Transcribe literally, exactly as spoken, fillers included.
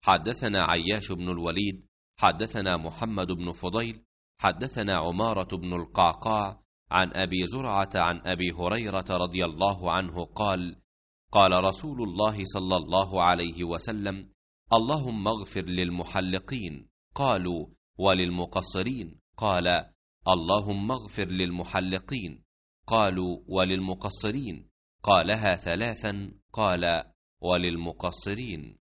حدثنا عياش بن الوليد حدثنا محمد بن فضيل حدثنا عمارة بن القعقاع عن أبي زرعة عن أبي هريرة رضي الله عنه قال: قال رسول الله صلى الله عليه وسلم: اللهم اغفر للمحلقين. قالوا: وللمقصرين؟ قال: اللهم اغفر للمحلقين. قالوا: وللمقصرين؟ قالها ثلاثا. قال: وللمقصرين.